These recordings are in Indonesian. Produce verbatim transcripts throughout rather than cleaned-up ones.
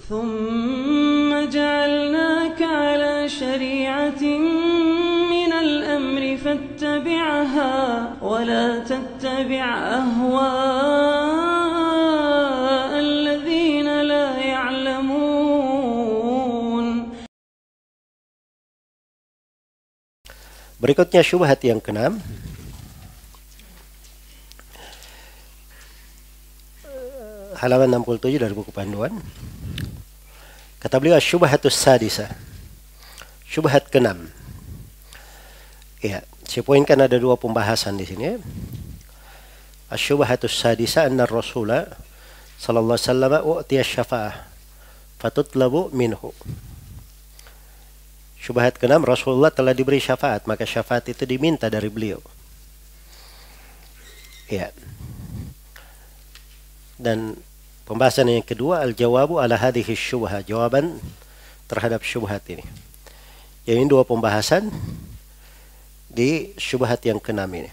ثم جعلناك على شريعة من الأمر فاتبعها ولا تتبع أهواء الذين لا يعلمون. Berikutnya syubhat yang keenam. Halaman enam puluh tujuh dari buku panduan. Kata beliau syubhatus sadisah. Syubhat keenam. Ya, saya poinkan ada dua pembahasan di sini. Asyubhatus sadisah anna Rasulullah sallallahu alaihi wasallam u'tiya syafa'ah fatutlabu minhu. Syubhat keenam, Rasulullah telah diberi syafaat, maka syafaat itu diminta dari beliau. Ya. Dan pembahasan yang kedua, al-jawabu ala hadhihi syubhah, jawaban terhadap syubhat ini. Yang ini dua pembahasan di syubhat yang keenam ini.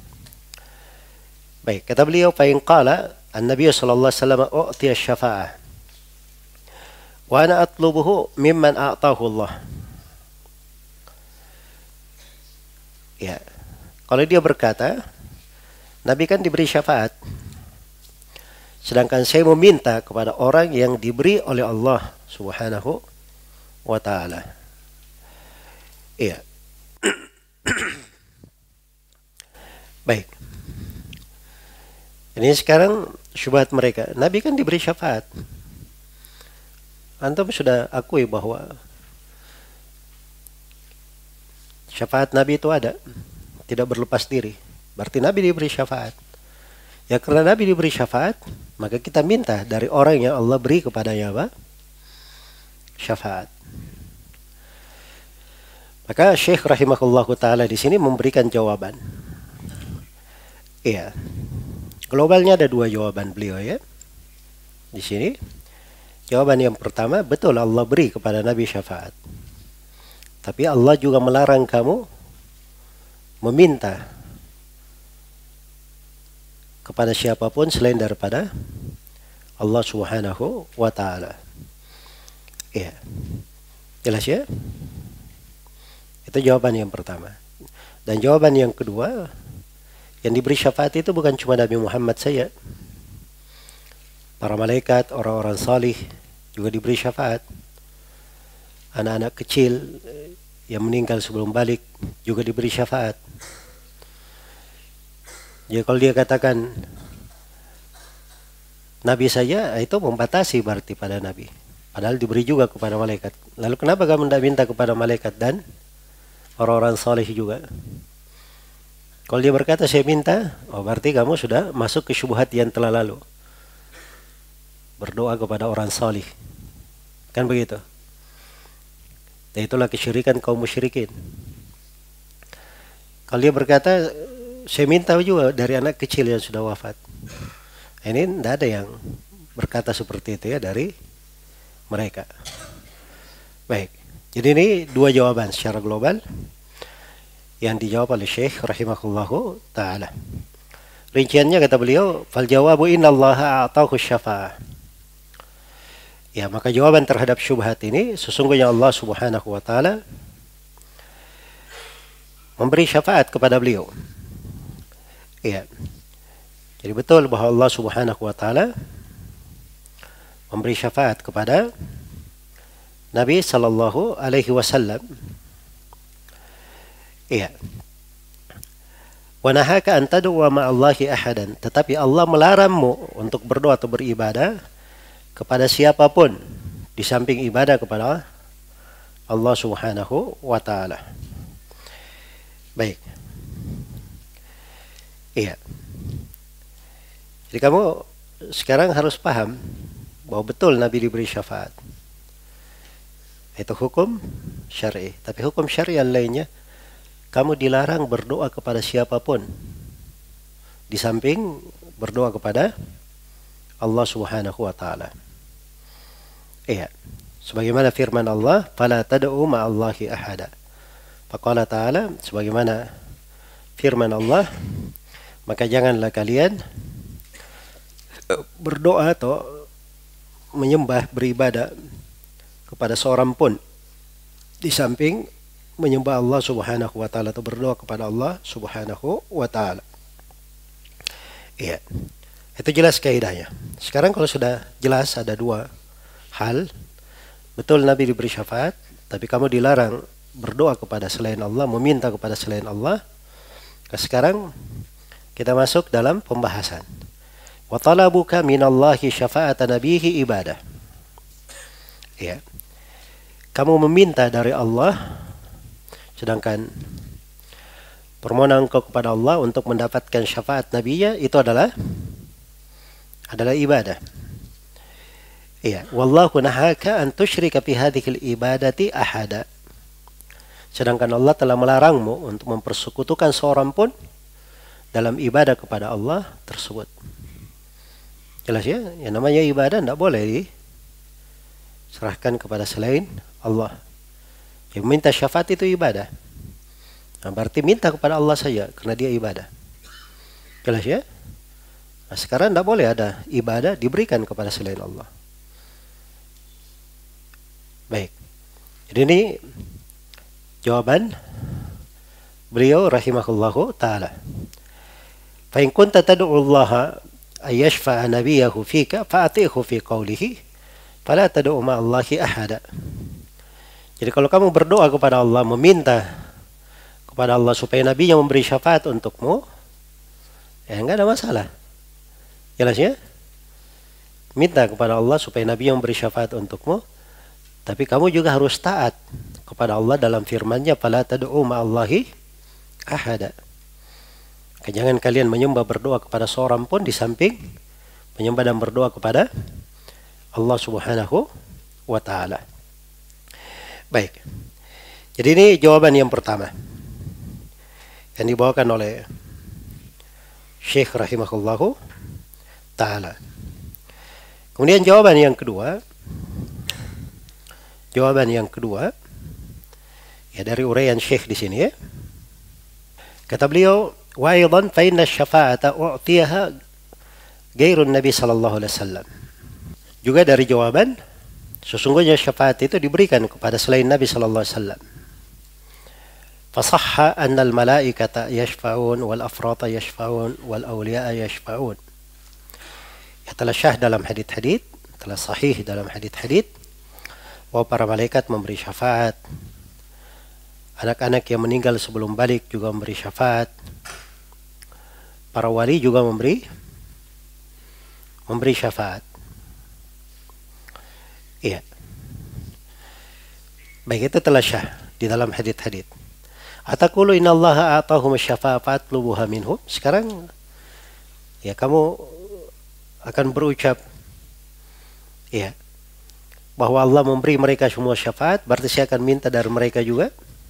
Baik, kata beliau, fa in qala an-nabiy sallallahu alaihi wasallam u'tiya syafa'ah wa ana atlubuhu mimman a'tahu Allah. Ya. Kalau dia berkata, Nabi kan diberi syafaat, sedangkan saya meminta kepada orang yang diberi oleh Allah Subhanahu wa ta'ala. Iya. Baik. Ini sekarang syubhat mereka. Nabi kan diberi syafaat. Antum sudah akui bahwa syafaat Nabi itu ada, tidak berlepas diri. Berarti Nabi diberi syafaat. Ya karena Nabi diberi syafaat, maka kita minta dari orang yang Allah beri kepadanya apa? Syafaat. Maka Syekh rahimahullahu taala di sini memberikan jawaban. Iya. Globalnya ada dua jawaban beliau ya. Di sini jawaban yang pertama, betul Allah beri kepada Nabi syafaat. Tapi Allah juga melarang kamu meminta kepada siapapun selain daripada Allah Subhanahu wa ta'ala. Iya. Jelas ya? Itu jawaban yang pertama. Dan jawaban yang kedua, yang diberi syafaat itu bukan cuma Nabi Muhammad saja. Para malaikat, orang-orang salih juga diberi syafaat. Anak-anak kecil yang meninggal sebelum balik juga diberi syafaat. Jadi kalau dia katakan Nabi saja, itu membatasi berarti pada Nabi. Padahal diberi juga kepada malaikat. Lalu kenapa kamu tidak minta kepada malaikat dan orang-orang saleh juga? Kalau dia berkata saya minta, oh berarti kamu sudah masuk ke syubhat yang telah lalu. Berdoa kepada orang saleh. Kan begitu? Dan itulah kesyirikan kaum musyrikin. Kalau dia berkata, saya minta juga dari anak kecil yang sudah wafat. Ini tidak ada yang berkata seperti itu ya dari mereka. Baik. Jadi ini dua jawaban secara global yang dijawab oleh Syekh rahimahullahu ta'ala. Rinciannya kata beliau, fal jawabu innallaha a'tahu syafa'ah. Ya, maka jawaban terhadap syubhat ini, sesungguhnya Allah Subhanahu wa ta'ala memberi syafaat kepada beliau. Ya. Jadi betul bahwa Allah Subhanahu wa ta'ala memberi syafaat kepada Nabi sallallahu alaihi wasallam. Iya. Wa nahaka an tad'u ma'allahi ahadan, tetapi Allah melarangmu untuk berdoa atau beribadah kepada siapapun di samping ibadah kepada Allah Subhanahu wa ta'ala. Baik. Iya. Jadi kamu sekarang harus paham bahwa betul Nabi diberi syafaat. Itu hukum syar'i. Tapi hukum syar'i yang lainnya, kamu dilarang berdoa kepada siapapun di samping berdoa kepada Allah Subhanahu wa ta'ala. Iya. Sebagaimana firman Allah, fala tad'u ma'allahi ahada. Faqala ta'ala, sebagaimana firman Allah, maka janganlah kalian berdoa atau menyembah, beribadah kepada seorang pun di samping menyembah Allah Subhanahu wa taala atau berdoa kepada Allah Subhanahu wa taala. Iya. Itu jelas kaidahnya. Sekarang kalau sudah jelas ada dua hal, betul Nabi diberi syafaat, tapi kamu dilarang berdoa kepada selain Allah, meminta kepada selain Allah. Nah, sekarang kita masuk dalam pembahasan. Wa talabuka minallahi syafa'ata nabihi ibadah. Ya. Kamu meminta dari Allah, sedangkan permohonan engkau kepada Allah untuk mendapatkan syafaat nabinya itu adalah adalah ibadah. Iya, wallahu nahaka an tusyrika fi hadhil ibadati ahada. Sedangkan Allah telah melarangmu untuk mempersekutukan seorang pun dalam ibadah kepada Allah tersebut. Jelas ya? Yang namanya ibadah tidak boleh diserahkan kepada selain Allah. Yang minta syafaat itu ibadah. Nah, berarti minta kepada Allah saja karena dia ibadah. Jelas ya? Nah, sekarang tidak boleh ada ibadah diberikan kepada selain Allah. Baik. Jadi ini jawaban beliau rahimahullahu ta'ala. Fa in kunta tad'u Allah ay yashfa'a nabiyahu fika fa'atihu fi qawlihi fala tad'u ma'allahi ahada. Jadi kalau kamu berdoa kepada Allah, meminta kepada Allah supaya nabinya memberi syafaat untukmu, ya enggak ada masalah. Jelas ya? Minta kepada Allah supaya nabinya memberi syafaat untukmu, tapi kamu juga harus taat kepada Allah dalam firman-Nya, fala tad'u ma'allahi ahada. Jangan kalian menyembah berdoa kepada seorang pun di samping menyembah dan berdoa kepada Allah Subhanahu wa taala. Baik. Jadi ini jawaban yang pertama yang dibawakan oleh Syekh rahimahullahu taala. Kemudian jawaban yang kedua, jawaban yang kedua ya dari uraian Syekh di sini ya. Kata beliau, wa aidan fa inna syafa'ata u'tiyaha ghairun Nabi sallallahu alaihi wasallam. Juga dari jawaban, sesungguhnya syafaat itu diberikan kepada selain Nabi sallallahu alaihi wasallam. Fasahha anna al-malaikata yashfa'un wal afrata yashfa'un wal awliya'a yashfa'un. Ya, telah syah dalam hadits-hadits, telah sahih dalam hadits-hadits bahwa para malaikat memberi syafaat. Anak-anak yang meninggal sebelum balik juga memberi syafaat. Para wali juga memberi memberi syafaat. Iya. Baik, itu telah syah di dalam hadits-hadits. Ataqulu innallaha a'tahum asy-syafaa'a fatlubuha minhum. Sekarang ya kamu akan berucap ya bahwa Allah memberi mereka semua syafaat, berarti saya akan minta dari mereka juga.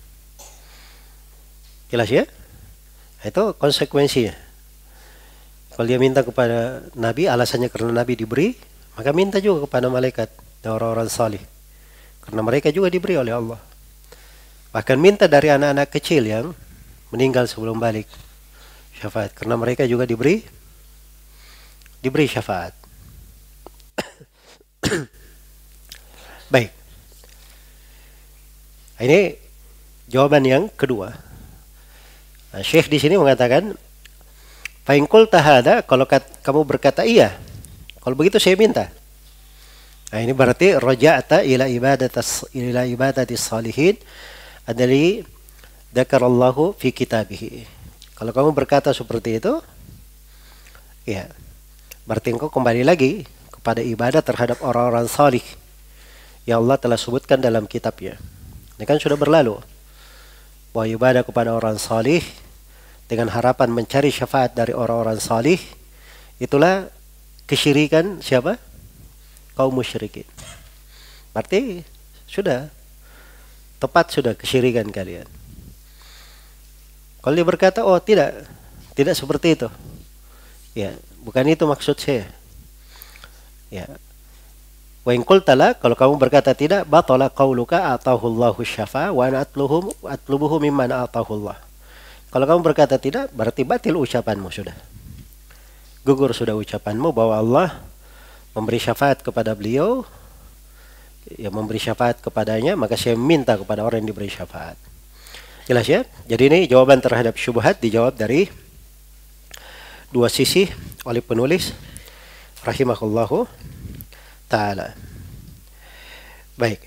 Jelas ya? Itu konsekuensinya. Kalau dia minta kepada Nabi, alasannya karena Nabi diberi, maka minta juga kepada malaikat dan orang-orang salih. Karena mereka juga diberi oleh Allah. Bahkan minta dari anak-anak kecil yang meninggal sebelum balik syafaat. Karena mereka juga diberi diberi syafaat. Baik. Ini jawaban yang kedua. Nah, Syekh di sini mengatakan, fa in qulta hada, kalau kat, kamu berkata iya, kalau begitu saya minta. Nah, ini berarti raja'ta ila ibadatis ila ibadatis salihin adli dzakarallahu fi kitabih. Kalau kamu berkata seperti itu, ya, berarti engkau kembali lagi kepada ibadah terhadap orang-orang salih yang Allah telah sebutkan dalam kitabnya. Ini kan sudah berlalu bahwa ibadah kepada orang salih dengan harapan mencari syafaat dari orang-orang salih, itulah kesyirikan siapa? Kaum musyrikin. Berarti sudah tepat, sudah kesyirikan kalian. Kalau dia berkata, oh tidak, tidak seperti itu. Ya, bukan itu maksud saya. Ya. Wa in qulta la, kalau kamu berkata tidak, batala qauluka atahullahu syafa wa ana atluhum atlubuhu mimman atahullah. Kalau kamu berkata tidak, berarti batil ucapanmu sudah. Gugur sudah ucapanmu bahwa Allah memberi syafaat kepada beliau yang memberi syafaat kepadanya, maka saya minta kepada orang yang diberi syafaat. Jelas ya? Jadi ini jawaban terhadap syubhat dijawab dari dua sisi oleh penulis rahimahullahu ta'ala. Baik.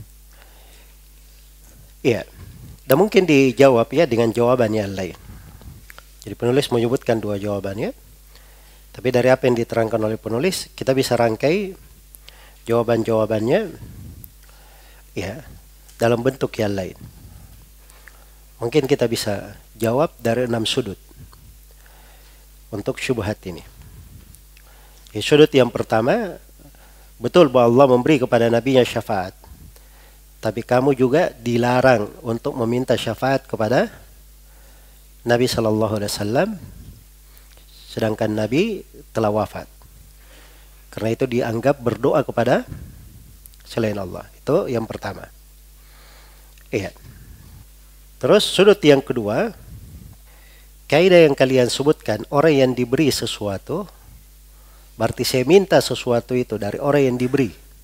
Iya. Dan mungkin dijawab ya dengan jawaban yang lain. Jadi penulis menyebutkan dua jawabannya. Tapi dari apa yang diterangkan oleh penulis, kita bisa rangkai jawaban-jawabannya ya dalam bentuk yang lain. Mungkin kita bisa jawab dari enam sudut untuk syubhat ini. Ya, sudut yang pertama, betul bahwa Allah memberi kepada nabinya syafaat. Tapi kamu juga dilarang untuk meminta syafaat kepada Nabi Sallallahu Alaihi Wasallam, sedangkan Nabi telah wafat. Karena itu dianggap berdoa kepada selain Allah. Itu yang pertama. Iya. Terus sudut yang kedua, kaidah yang kalian sebutkan, orang yang diberi sesuatu, berarti saya minta sesuatu itu dari orang yang diberi.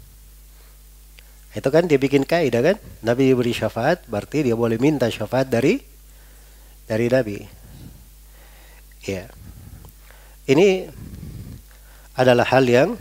Itu kan dia bikin kaidah kan, Nabi diberi syafaat, berarti dia boleh minta syafaat dari dari Nabi. Ya, ini adalah hal yang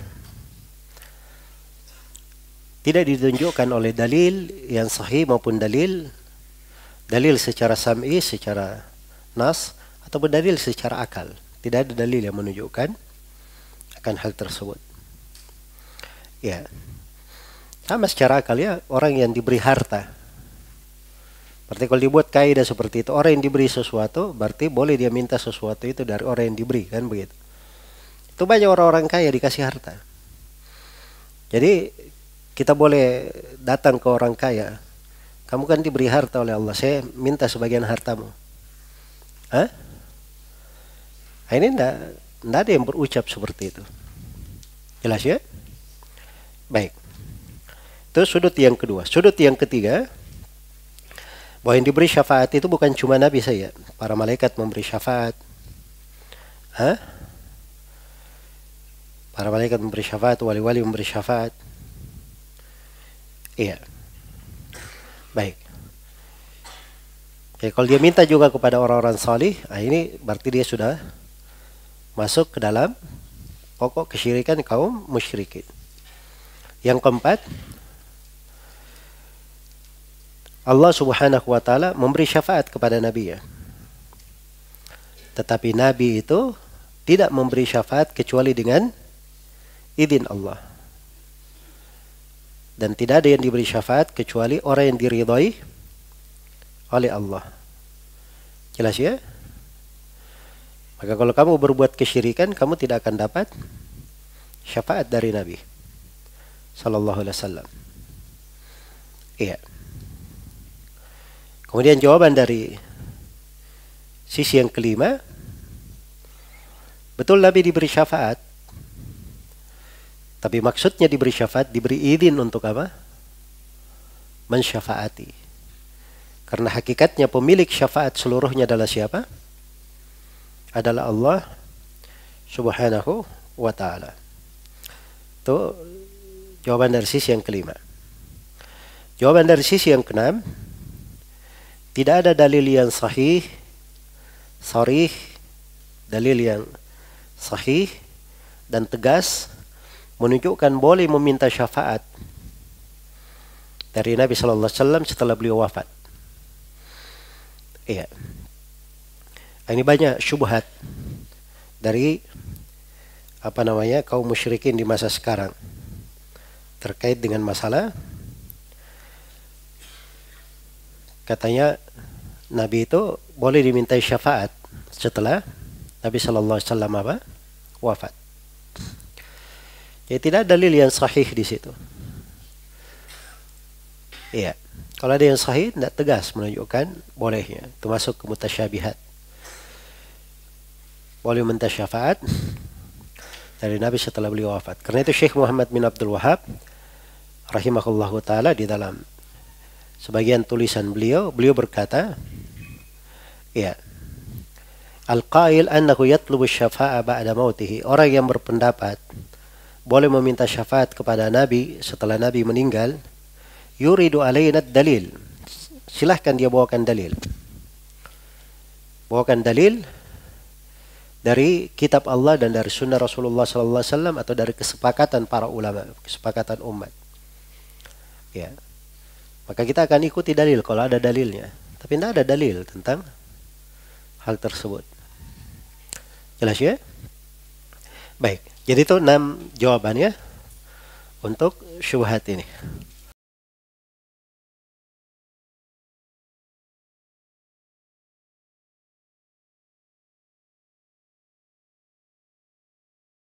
tidak ditunjukkan oleh dalil yang sahih maupun dalil dalil secara sam'i, secara nas, ataupun dalil secara akal. Tidak ada dalil yang menunjukkan akan hal tersebut. Ya, sama secara akal ya, orang yang diberi harta. Berarti kalau dibuat kaidah seperti itu, orang yang diberi sesuatu, berarti boleh dia minta sesuatu itu dari orang yang diberi, kan begitu. Itu banyak orang-orang kaya dikasih harta. Jadi kita boleh datang ke orang kaya, kamu kan diberi harta oleh Allah, saya minta sebagian hartamu. Hah? Ini enggak, enggak ada yang berucap seperti itu. Jelas ya? Baik. Itu sudut yang kedua. Sudut yang ketiga, bahwa yang diberi syafaat itu bukan cuma Nabi saya. Para malaikat memberi syafaat. Hah? Para malaikat memberi syafaat, wali-wali memberi syafaat. Iya. Baik. Oke, kalau dia minta juga kepada orang-orang salih, nah ini berarti dia sudah masuk ke dalam pokok kesyirikan kaum musyrikin. Yang keempat, Allah Subhanahu wa taala memberi syafaat kepada nabi ya. Tetapi nabi itu tidak memberi syafaat kecuali dengan izin Allah. Dan tidak ada yang diberi syafaat kecuali orang yang diridhai oleh Allah. Jelas ya? Maka kalau kamu berbuat kesyirikan, kamu tidak akan dapat syafaat dari Nabi Sallallahu Alaihi Wasallam. Iya. Kemudian jawaban dari sisi yang kelima, betul Nabi diberi syafaat, tapi maksudnya diberi syafaat, diberi izin untuk apa? Mensyafaati. Karena hakikatnya pemilik syafaat seluruhnya adalah siapa? Adalah Allah Subhanahu wa ta'ala. Itu jawaban dari sisi yang kelima. Jawaban dari sisi yang keenam, tidak ada dalil yang sahih, sharih, dalil yang sahih dan tegas menunjukkan boleh meminta syafaat dari Nabi Sallallahu Alaihi Wasallam setelah beliau wafat. Iya. Ini banyak syubhat dari apa namanya kaum musyrikin di masa sekarang terkait dengan masalah katanya Nabi itu boleh dimintai syafaat setelah Nabi Sallallahu Alaihi Wasallam apa? Wafat. Jadi tidak ada dalil yang sahih di situ. Iya. Kalau ada yang sahih, tidak tegas menunjukkan bolehnya. Itu masuk ke mutasyabihat. Boleh minta syafaat dari Nabi setelah beliau wafat. Karena itu Syekh Muhammad bin Abdul Wahab rahimahullahu ta'ala di dalam sebagian tulisan beliau, beliau berkata, ya, Al-qail annahu yatlubu syafa'a ba'da mautihi. Orang yang berpendapat boleh meminta syafaat kepada Nabi setelah Nabi meninggal, yuridu alaina dalil. Silahkan dia bawakan dalil. Bawakan dalil dari kitab Allah dan dari sunnah Rasulullah sallallahu alaihi wasallam atau dari kesepakatan para ulama, kesepakatan umat. Ya. Maka kita akan ikuti dalil kalau ada dalilnya. Tapi tidak ada dalil tentang hal tersebut. Jelas ya? Baik. Jadi itu enam jawabannya untuk syubhat ini.